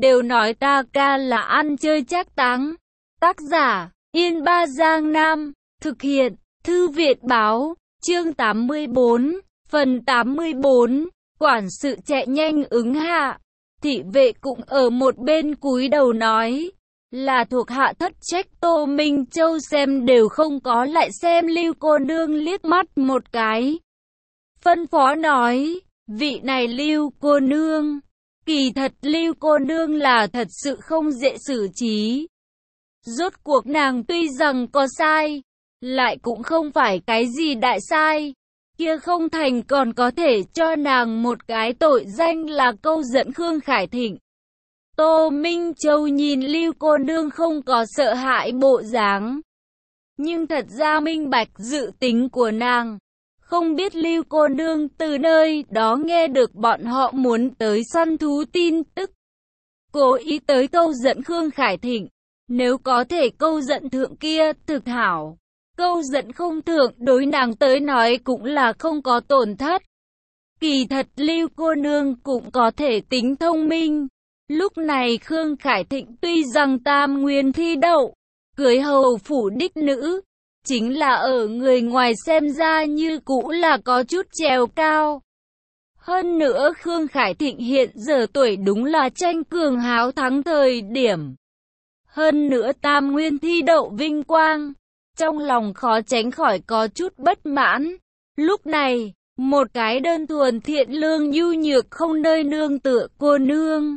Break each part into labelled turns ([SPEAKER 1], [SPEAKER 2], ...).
[SPEAKER 1] đều nói ta ca là ăn chơi trác táng. Tác giả, Yên Ba Giang Nam. Thực hiện, Thư viện báo, chương 84, phần 84. Quản sự chạy nhanh ứng hạ. Thị vệ cũng ở một bên cúi đầu nói, là thuộc hạ thất trách. Tô Minh Châu xem đều không có, lại xem Lưu cô nương liếc mắt một cái. Phân phó nói, vị này Lưu cô nương, kỳ thật Lưu cô nương là thật sự không dễ xử trí. Rốt cuộc nàng tuy rằng có sai, lại cũng không phải cái gì đại sai. Kia không thành còn có thể cho nàng một cái tội danh là câu dẫn Khương Khải Thịnh. Tô Minh Châu nhìn Lưu cô nương không có sợ hãi bộ dáng, nhưng thật ra minh bạch dự tính của nàng. Không biết Lưu cô nương từ nơi đó nghe được bọn họ muốn tới săn thú tin tức, cố ý tới câu dẫn Khương Khải Thịnh. Nếu có thể câu dẫn thượng kia thực hảo, câu dẫn không thượng đối nàng tới nói cũng là không có tổn thất. Kỳ thật Lưu cô nương cũng có thể tính thông minh. Lúc này Khương Khải Thịnh tuy rằng tam nguyên thi đậu, cưới hầu phủ đích nữ, chính là ở người ngoài xem ra như cũ là có chút trèo cao. Hơn nữa Khương Khải Thịnh hiện giờ tuổi đúng là tranh cường háo thắng thời điểm. Hơn nữa tam nguyên thi đậu vinh quang, trong lòng khó tránh khỏi có chút bất mãn. Lúc này, một cái đơn thuần thiện lương nhu nhược không nơi nương tựa cô nương,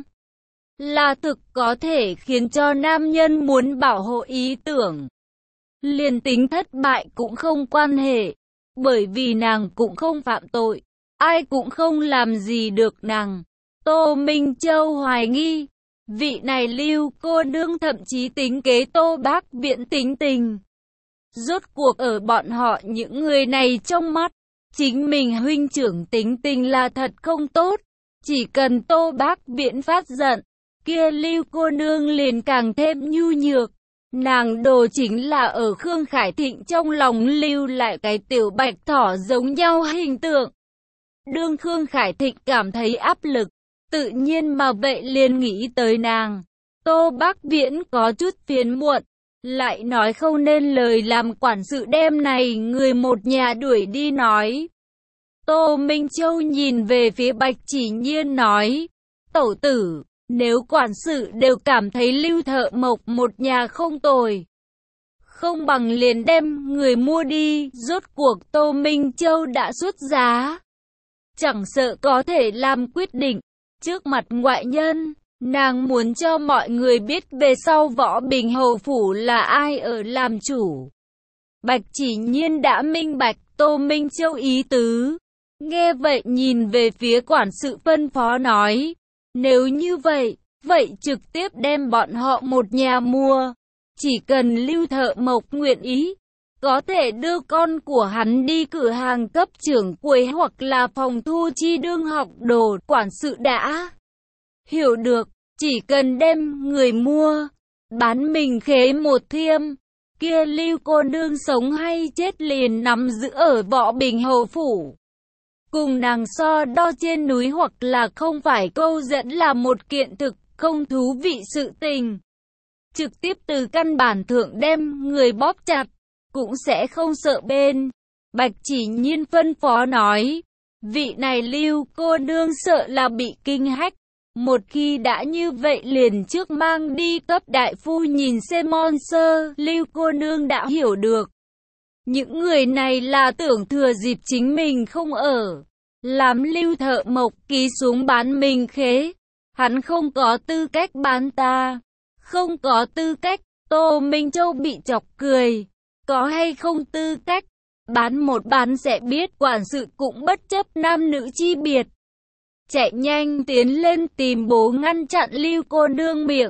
[SPEAKER 1] là thực có thể khiến cho nam nhân muốn bảo hộ ý tưởng. Liền tính thất bại cũng không quan hệ, bởi vì nàng cũng không phạm tội, ai cũng không làm gì được nàng. Tô Minh Châu hoài nghi, vị này Lưu cô nương thậm chí tính kế Tô Bác Viễn tính tình. Rốt cuộc ở bọn họ những người này trong mắt, chính mình huynh trưởng tính tình là thật không tốt. Chỉ cần Tô Bác Viễn phát giận, kia Lưu cô nương liền càng thêm nhu nhược. Nàng đồ chính là ở Khương Khải Thịnh trong lòng lưu lại cái tiểu bạch thỏ giống nhau hình tượng. Đương Khương Khải Thịnh cảm thấy áp lực, tự nhiên mà vậy liền nghĩ tới nàng. Tô Bác Viễn có chút phiền muộn, lại nói không nên lời làm quản sự đem này người một nhà đuổi đi nói. Tô Minh Châu nhìn về phía Bạch Chỉ Nhiên nói, tẩu tử, nếu quản sự đều cảm thấy Lưu Thợ Mộc một nhà không tồi, không bằng liền đem người mua đi. Rốt cuộc Tô Minh Châu đã xuất giá, chẳng sợ có thể làm quyết định trước mặt ngoại nhân. Nàng muốn cho mọi người biết về sau Võ Bình hầu phủ là ai ở làm chủ. Bạch Chỉ Nhiên đã minh bạch Tô Minh Châu ý tứ, nghe vậy nhìn về phía quản sự phân phó nói, nếu như vậy, vậy trực tiếp đem bọn họ một nhà mua. Chỉ cần Lưu Thợ Mộc nguyện ý, có thể đưa con của hắn đi cửa hàng cấp trưởng quầy hoặc là phòng thu chi đương học đồ. Quản sự đã hiểu được, chỉ cần đem người mua, bán mình khế một thiêm, kia Lưu cô nương sống hay chết liền nắm giữ ở Võ Bình hầu phủ. Cùng nàng so đo trên núi hoặc là không phải câu dẫn là một kiện thực không thú vị sự tình. Trực tiếp từ căn bản thượng đem người bóp chặt, cũng sẽ không sợ bên. Bạch Chỉ Nhiên phân phó nói, vị này Lưu cô nương sợ là bị kinh hách. Một khi đã như vậy liền trước mang đi cấp đại phu nhìn xem sơ. Lưu cô nương đã hiểu được, những người này là tưởng thừa dịp chính mình không ở, làm Lưu Thợ Mộc ký xuống bán mình khế. Hắn không có tư cách bán ta, không có tư cách. Tô Minh Châu bị chọc cười, có hay không tư cách, bán một bán sẽ biết. Quản sự cũng bất chấp nam nữ chi biệt, chạy nhanh tiến lên tìm bố ngăn chặn Lưu cô nương miệng.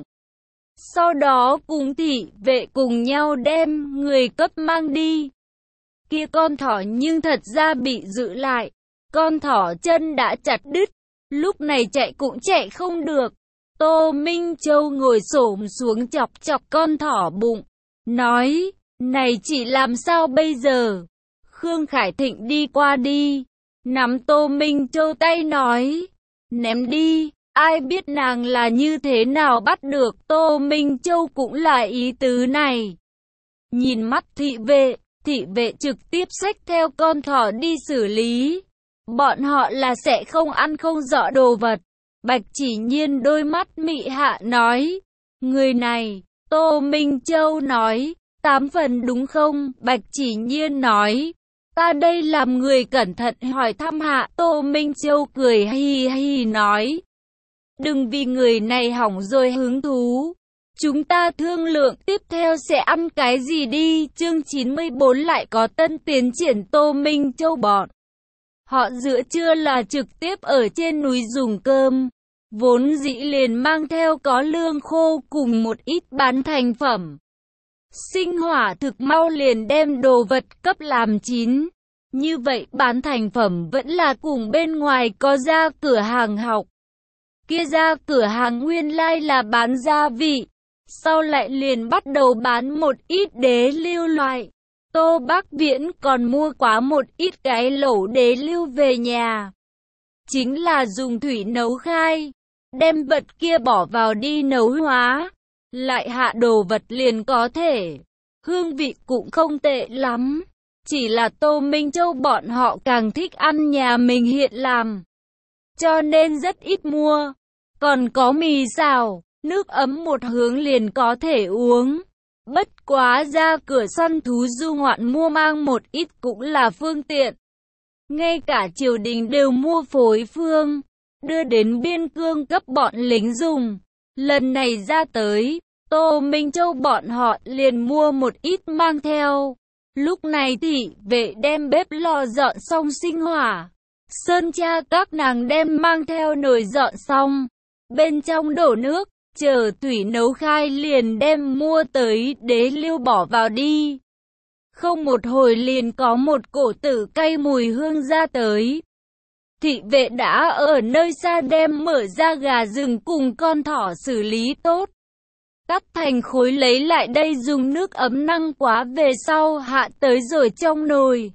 [SPEAKER 1] Sau đó cùng thị vệ cùng nhau đem người cấp mang đi. Kia con thỏ nhưng thật ra bị giữ lại, con thỏ chân đã chặt đứt, lúc này chạy cũng chạy không được. Tô Minh Châu ngồi xổm xuống chọc chọc con thỏ bụng, nói, này chị làm sao bây giờ? Khương Khải Thịnh đi qua đi, nắm Tô Minh Châu tay nói, ném đi. Ai biết nàng là như thế nào bắt được. Tô Minh Châu cũng là ý tứ này. Nhìn mắt thị vệ trực tiếp xách theo con thỏ đi xử lý. Bọn họ là sẽ không ăn không rõ đồ vật. Bạch Chỉ Nhiên đôi mắt mị hạ nói. Người này, Tô Minh Châu nói, 8 phần đúng không? Bạch Chỉ Nhiên nói. Ta đây làm người cẩn thận hỏi thăm hạ. Tô Minh Châu cười hi hi nói. Đừng vì người này hỏng rồi hứng thú. Chúng ta thương lượng tiếp theo sẽ ăn cái gì đi. Chương 94 lại có tân tiến triển. Tô Minh Châu bọn họ giữa trưa là trực tiếp ở trên núi dùng cơm. Vốn dĩ liền mang theo có lương khô cùng một ít bán thành phẩm. Sinh hỏa thực mau liền đem đồ vật cấp làm chín. Như vậy bán thành phẩm vẫn là cùng bên ngoài có ra cửa hàng học. Kia ra cửa hàng nguyên lai là bán gia vị. Sau lại liền bắt đầu bán một ít đế lưu loại. Tô Bắc Viễn còn mua quá một ít cái lẩu đế lưu về nhà. Chính là dùng thủy nấu khai. Đem vật kia bỏ vào đi nấu hóa. Lại hạ đồ vật liền có thể. Hương vị cũng không tệ lắm. Chỉ là Tô Minh Châu bọn họ càng thích ăn nhà mình hiện làm. Cho nên rất ít mua. Còn có mì xào, nước ấm một hướng liền có thể uống. Bất quá ra cửa săn thú du ngoạn mua mang một ít cũng là phương tiện. Ngay cả triều đình đều mua phối phương, đưa đến biên cương cấp bọn lính dùng. Lần này ra tới, Tô Minh Châu bọn họ liền mua một ít mang theo. Lúc này thị vệ đem bếp lò dọn xong sinh hỏa. Sơn cha các nàng đem mang theo nồi dọn xong. Bên trong đổ nước, chờ thủy nấu khai liền đem mua tới đế lưu bỏ vào đi. Không một hồi liền có một cổ tử cay mùi hương ra tới. Thị vệ đã ở nơi xa đem mở ra gà rừng cùng con thỏ xử lý tốt. Cắt thành khối lấy lại đây dùng nước ấm năng quá về sau hạ tới rồi trong nồi.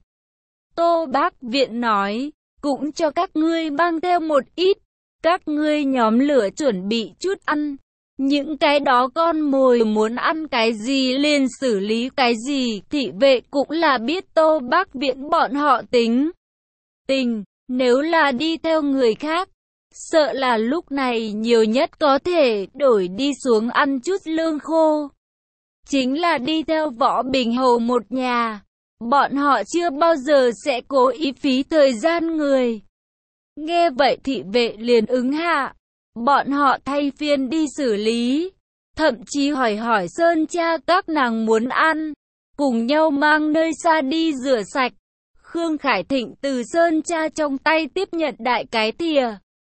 [SPEAKER 1] Tô Bác Viện nói, cũng cho các ngươi mang theo một ít. Các ngươi nhóm lửa chuẩn bị chút ăn. Những cái đó con mồi muốn ăn cái gì liền xử lý cái gì. Thị vệ cũng là biết Tô Bác Viện bọn họ tính tình. Nếu là đi theo người khác, sợ là lúc này nhiều nhất có thể đổi đi xuống ăn chút lương khô. Chính là đi theo Võ Bình Hầu một nhà. Bọn họ chưa bao giờ sẽ cố ý phí thời gian người. Nghe vậy thị vệ liền ứng hạ. Bọn họ thay phiên đi xử lý. Thậm chí hỏi Sơn cha các nàng muốn ăn. Cùng nhau mang nơi xa đi rửa sạch. Khương Khải Thịnh từ Sơn cha trong tay tiếp nhận đại cái thìa.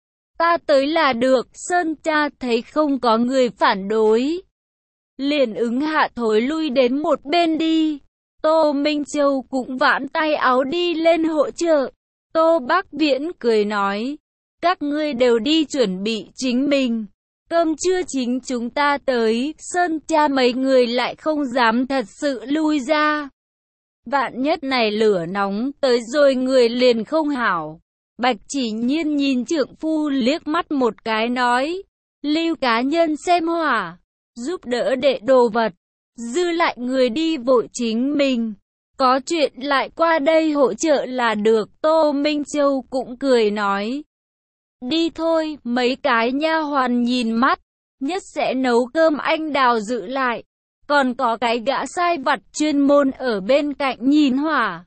[SPEAKER 1] Ta tới là được. Sơn cha thấy không có người phản đối, liền ứng hạ thối lui đến một bên đi. Tô Minh Châu cũng vãn tay áo đi lên hỗ trợ. Tô Bác Viễn cười nói, các ngươi đều đi chuẩn bị chính mình. Cơm trưa chính chúng ta tới. Sơn cha mấy người lại không dám thật sự lui ra. Vạn nhất này lửa nóng tới rồi người liền không hảo. Bạch Chỉ Nhiên nhìn trượng phu liếc mắt một cái nói, lưu cá nhân xem hỏa, giúp đỡ đệ đồ vật, dư lại người đi vội chính mình. Có chuyện lại qua đây hỗ trợ là được. Tô Minh Châu cũng cười nói, đi thôi. Mấy cái nha hoàn nhìn mắt, nhất sẽ nấu cơm anh Đào giữ lại. Còn có cái gã sai vặt chuyên môn ở bên cạnh nhìn hỏa.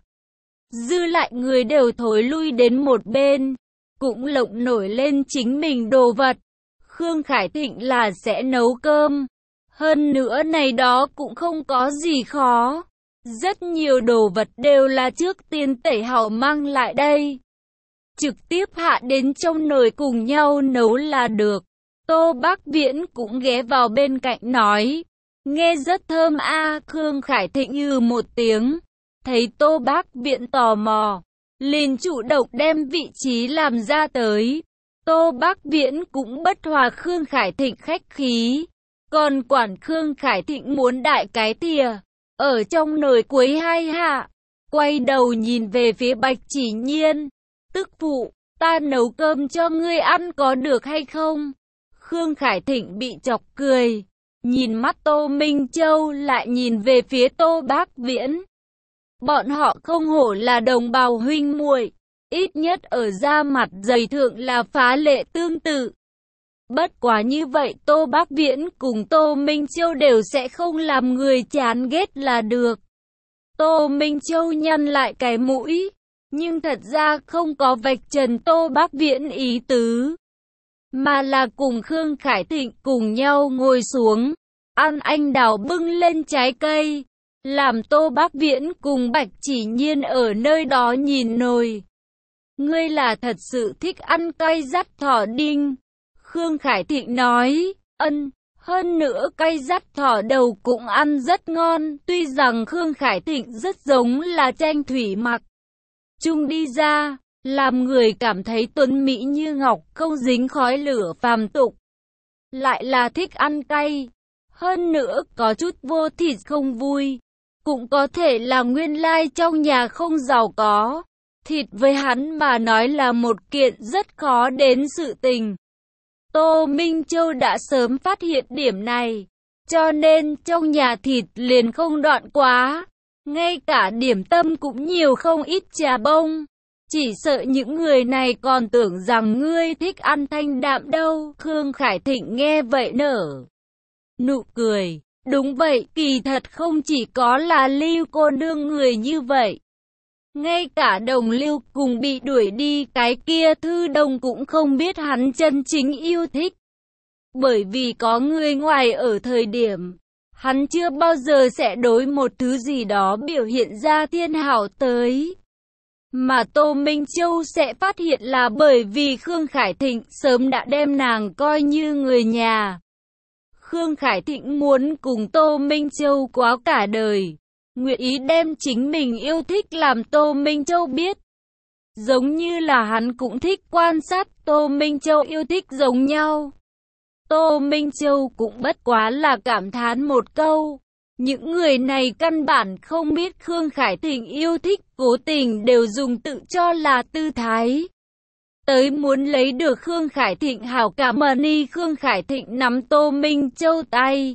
[SPEAKER 1] Dư lại người đều thối lui đến một bên, cũng lộng nổi lên chính mình đồ vật. Khương Khải Thịnh là sẽ nấu cơm. Hơn nữa này đó cũng không có gì khó. Rất nhiều đồ vật đều là trước tiên tẩy hảo mang lại đây. Trực tiếp hạ đến trong nồi cùng nhau nấu là được. Tô Bác Viễn cũng ghé vào bên cạnh nói, nghe rất thơm a. Khương Khải Thịnh một tiếng. Thấy Tô Bác Viễn tò mò, liền chủ động đem vị trí làm ra tới. Tô Bác Viễn cũng bất hòa Khương Khải Thịnh khách khí. Còn quản Khương Khải Thịnh muốn đại cái thìa, ở trong nồi quấy hai hạ. Quay đầu nhìn về phía Bạch Chỉ Nhiên, tức phụ, ta nấu cơm cho ngươi ăn có được hay không? Khương Khải Thịnh bị chọc cười, nhìn mắt Tô Minh Châu lại nhìn về phía Tô Bác Viễn. Bọn họ không hổ là đồng bào huynh muội, ít nhất ở da mặt dày thượng là phá lệ tương tự. Bất quá như vậy Tô Bác Viễn cùng Tô Minh Châu đều sẽ không làm người chán ghét là được. Tô Minh Châu nhăn lại cái mũi, nhưng thật ra không có vạch trần Tô Bác Viễn ý tứ, mà là cùng Khương Khải Thịnh cùng nhau ngồi xuống, ăn anh đào bưng lên trái cây, làm Tô Bác Viễn cùng Bạch Chỉ Nhiên ở nơi đó nhìn nồi. Ngươi là thật sự thích ăn cay dắt thỏ đinh. Khương Khải Thịnh nói, hơn nữa cay dắt thỏ đầu cũng ăn rất ngon, tuy rằng Khương Khải Thịnh rất giống là tranh thủy mặc chung đi ra, làm người cảm thấy tuấn mỹ như ngọc, không dính khói lửa phàm tục. Lại là thích ăn cay, hơn nữa có chút vô thịt không vui, cũng có thể là nguyên lai trong nhà không giàu có. Thịt với hắn mà nói là một kiện rất khó đến sự tình. Tô Minh Châu đã sớm phát hiện điểm này, cho nên trong nhà thịt liền không đoạn quá. Ngay cả điểm tâm cũng nhiều không ít trà bông. Chỉ sợ những người này còn tưởng rằng ngươi thích ăn thanh đạm đâu. Khương Khải Thịnh nghe vậy nở nụ cười. Đúng vậy, kỳ thật không chỉ có là Lưu cô nương người như vậy. Ngay cả Đồng Lưu cùng bị đuổi đi cái kia Thư Đồng cũng không biết hắn chân chính yêu thích. Bởi vì có người ngoài ở thời điểm, hắn chưa bao giờ sẽ đối một thứ gì đó biểu hiện ra thiên hảo tới. Mà Tô Minh Châu sẽ phát hiện là bởi vì Khương Khải Thịnh sớm đã đem nàng coi như người nhà. Khương Khải Thịnh muốn cùng Tô Minh Châu quá cả đời, nguyện ý đem chính mình yêu thích làm Tô Minh Châu biết. Giống như là hắn cũng thích quan sát Tô Minh Châu yêu thích giống nhau. Tô Minh Châu cũng bất quá là cảm thán một câu. Những người này căn bản không biết Khương Khải Thịnh yêu thích, cố tình đều dùng tự cho là tư thái tới muốn lấy được Khương Khải Thịnh hảo cảm. Ni Khương Khải Thịnh nắm Tô Minh Châu tay,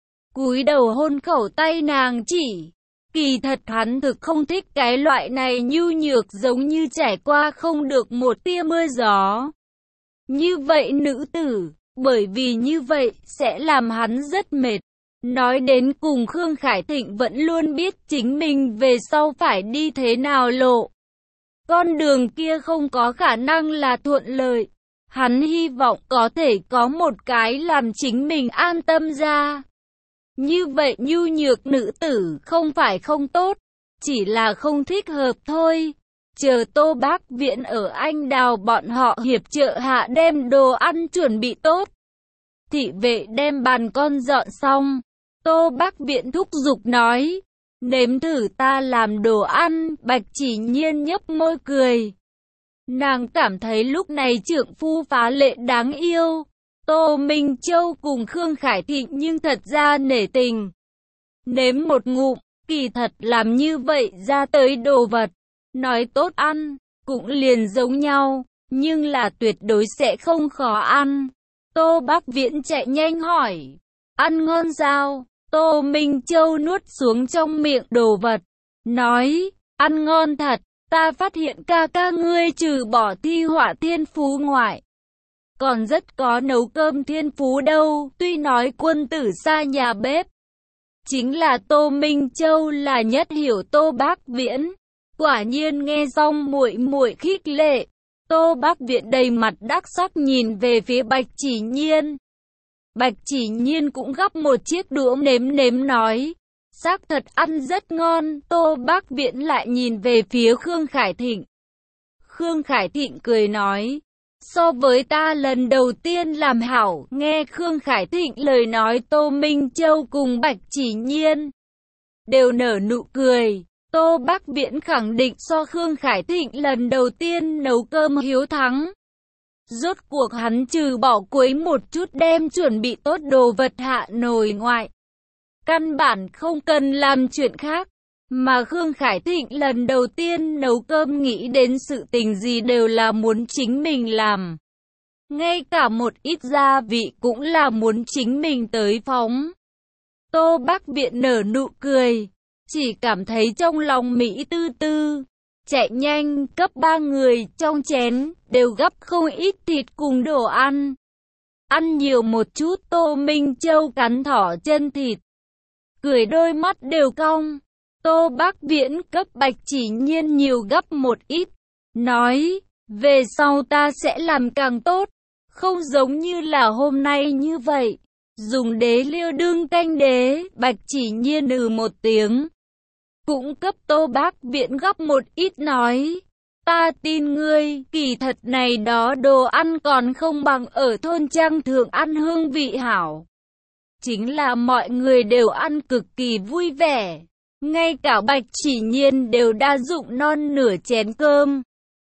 [SPEAKER 1] cúi đầu hôn khẩu tay nàng chỉ. Kỳ thật hắn thực không thích cái loại này nhu nhược giống như trải qua không được một tia mưa gió. Như vậy nữ tử, bởi vì như vậy sẽ làm hắn rất mệt. Nói đến cùng Khương Khải Thịnh vẫn luôn biết chính mình về sau phải đi thế nào lộ. Con đường kia không có khả năng là thuận lợi. Hắn hy vọng có thể có một cái làm chính mình an tâm ra. Như vậy nhu nhược nữ tử không phải không tốt, chỉ là không thích hợp thôi. Chờ Tô Bác Viễn ở Anh Đào bọn họ hiệp trợ hạ đem đồ ăn chuẩn bị tốt. Thị vệ đem bàn con dọn xong. Tô Bác Viễn thúc giục nói, nếm thử ta làm đồ ăn. Bạch Chỉ Nhiên nhấp môi cười. Nàng cảm thấy lúc này trượng phu phá lệ đáng yêu. Tô Minh Châu cùng Khương Khải Thịnh nhưng thật ra nể tình. Nếm một ngụm, kỳ thật làm như vậy ra tới đồ vật, nói tốt ăn, cũng liền giống nhau, nhưng là tuyệt đối sẽ không khó ăn. Tô Bác Viễn chạy nhanh hỏi, ăn ngon sao? Tô Minh Châu nuốt xuống trong miệng đồ vật, nói, ăn ngon thật, ta phát hiện ca ca ngươi trừ bỏ thi họa thiên phú ngoại, còn rất có nấu cơm thiên phú đâu. Tuy nói quân tử xa nhà bếp, chính là Tô Minh Châu là nhất hiểu Tô Bác Viễn. Quả nhiên nghe xong muội muội khích lệ. Tô Bác Viễn đầy mặt đắc sắc nhìn về phía Bạch Chỉ Nhiên. Bạch Chỉ Nhiên cũng gắp một chiếc đũa nếm nếm nói, xác thật ăn rất ngon. Tô Bác Viễn lại nhìn về phía Khương Khải Thịnh. Khương Khải Thịnh cười nói, so với ta lần đầu tiên làm hảo. Nghe Khương Khải Thịnh lời nói, Tô Minh Châu cùng Bạch Chỉ Nhiên đều nở nụ cười. Tô Bác Viễn khẳng định so Khương Khải Thịnh lần đầu tiên nấu cơm hiếu thắng. Rốt cuộc hắn trừ bỏ quấy một chút đem chuẩn bị tốt đồ vật hạ nồi ngoại, căn bản không cần làm chuyện khác. Mà Khương Khải Thịnh lần đầu tiên nấu cơm nghĩ đến sự tình gì đều là muốn chính mình làm. Ngay cả một ít gia vị cũng là muốn chính mình tới phóng. Tô Bác Viện nở nụ cười, chỉ cảm thấy trong lòng Mỹ tư tư. Chạy nhanh, cấp 3 người trong chén, đều gắp không ít thịt cùng đồ ăn. Ăn nhiều một chút, Tô Minh Châu cắn thỏ chân thịt. Cười đôi mắt đều cong. Tô Bác Viễn cấp Bạch Chỉ Nhiên nhiều gấp một ít. Nói, về sau ta sẽ làm càng tốt. Không giống như là hôm nay như vậy. Dùng đế liêu đương canh đế, Bạch Chỉ Nhiên một tiếng. Cũng cấp Tô Bác Viễn gấp một ít nói. Ta tin ngươi, kỳ thật này đó đồ ăn còn không bằng ở thôn Trang Thượng ăn hương vị hảo. Chính là mọi người đều ăn cực kỳ vui vẻ. Ngay cả Bạch Chỉ Nhiên đều đã dụng non nửa chén cơm.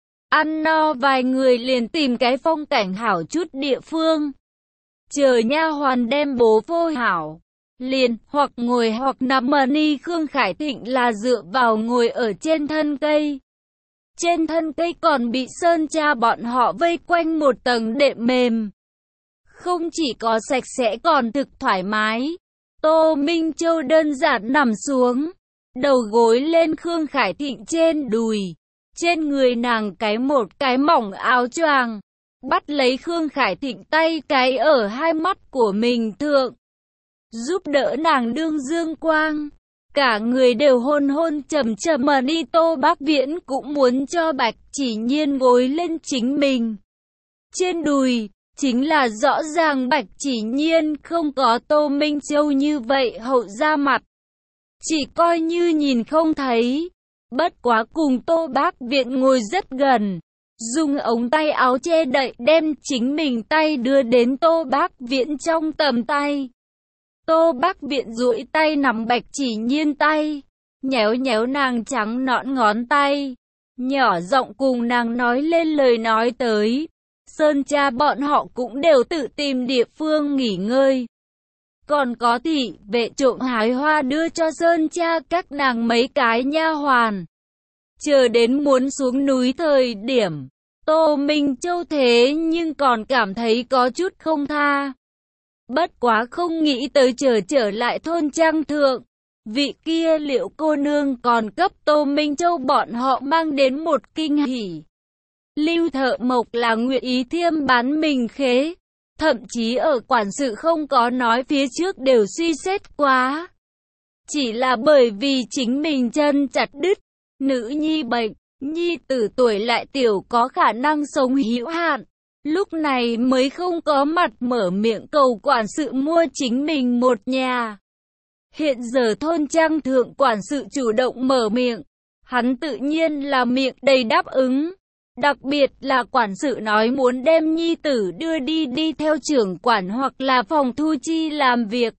[SPEAKER 1] Ăn no vài người liền tìm cái phong cảnh hảo chút địa phương. Chờ nha hoàn đem bố phôi hảo. Liền hoặc ngồi hoặc nằm mà ni. Khương Khải Thịnh là dựa vào ngồi ở trên thân cây. Trên thân cây còn bị Sơn Cha bọn họ vây quanh một tầng đệm mềm. Không chỉ có sạch sẽ còn thực thoải mái. Tô Minh Châu đơn giản nằm xuống. Đầu gối lên Khương Khải Thịnh trên đùi. Trên người nàng một cái mỏng áo choàng. Bắt lấy Khương Khải Thịnh tay cái ở hai mắt của mình thượng. Giúp đỡ nàng đương dương quang. Cả người đều hôn hôn trầm trầm mà đi. Tô Bác Viễn cũng muốn cho Bạch Chỉ Nhiên gối lên chính mình. Trên đùi, chính là rõ ràng Bạch Chỉ Nhiên không có Tô Minh Châu như vậy hậu ra mặt. Chỉ coi như nhìn không thấy. Bất quá cùng Tô Bác Viễn ngồi rất gần. Dùng ống tay áo che đậy đem chính mình tay đưa đến Tô Bác Viễn trong tầm tay. Tô Bác Viễn duỗi tay nắm Bạch Chỉ Nhiên tay. Nhéo nhéo nàng trắng nõn ngón tay. Nhỏ giọng cùng nàng nói lên lời nói tới. Sơn Cha bọn họ cũng đều tự tìm địa phương nghỉ ngơi. Còn có thị vệ trộm hái hoa đưa cho Sơn Cha các nàng mấy cái nha hoàn. Chờ đến muốn xuống núi thời điểm, Tô Minh Châu thế nhưng còn cảm thấy có chút không tha. Bất quá không nghĩ tới trở lại thôn Trang Thượng. Vị kia Liệu cô nương còn cấp Tô Minh Châu bọn họ mang đến một kinh hỉ. Lưu Thợ Mộc là nguyện ý thiêm bán mình khế. Thậm chí ở quản sự không có nói phía trước đều suy xét quá. Chỉ là bởi vì chính mình chân chặt đứt, nữ nhi bệnh, nhi tử tuổi lại tiểu có khả năng sống hữu hạn. Lúc này mới không có mặt mở miệng cầu quản sự mua chính mình một nhà. Hiện giờ thôn Trang Thượng quản sự chủ động mở miệng. Hắn tự nhiên là miệng đầy đáp ứng. Đặc biệt là quản sự nói muốn đem nhi tử đưa đi theo trưởng quản hoặc là phòng thu chi làm việc.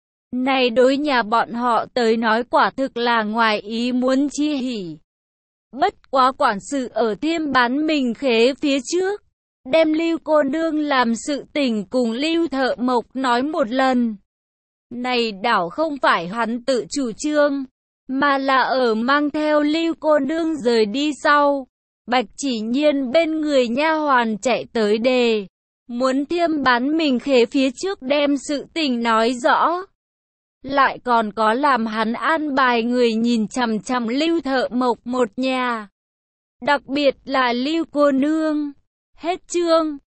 [SPEAKER 1] Này đối nhà bọn họ tới nói quả thực là ngoài ý muốn chi hỉ. Bất quá quản sự ở thiêm bán mình khế phía trước. Đem Lưu cô nương làm sự tình cùng Lưu Thợ Mộc nói một lần. Này đảo không phải hắn tự chủ trương, mà là ở mang theo Lưu cô nương rời đi sau. Bạch Chỉ Nhiên bên người nha hoàn chạy tới đề. Muốn thiêm bán mình khế phía trước đem sự tình nói rõ. Lại còn có làm hắn an bài người nhìn chằm chằm Lưu Thợ Mộc một nhà. Đặc biệt là Lưu cô nương. Hết chương.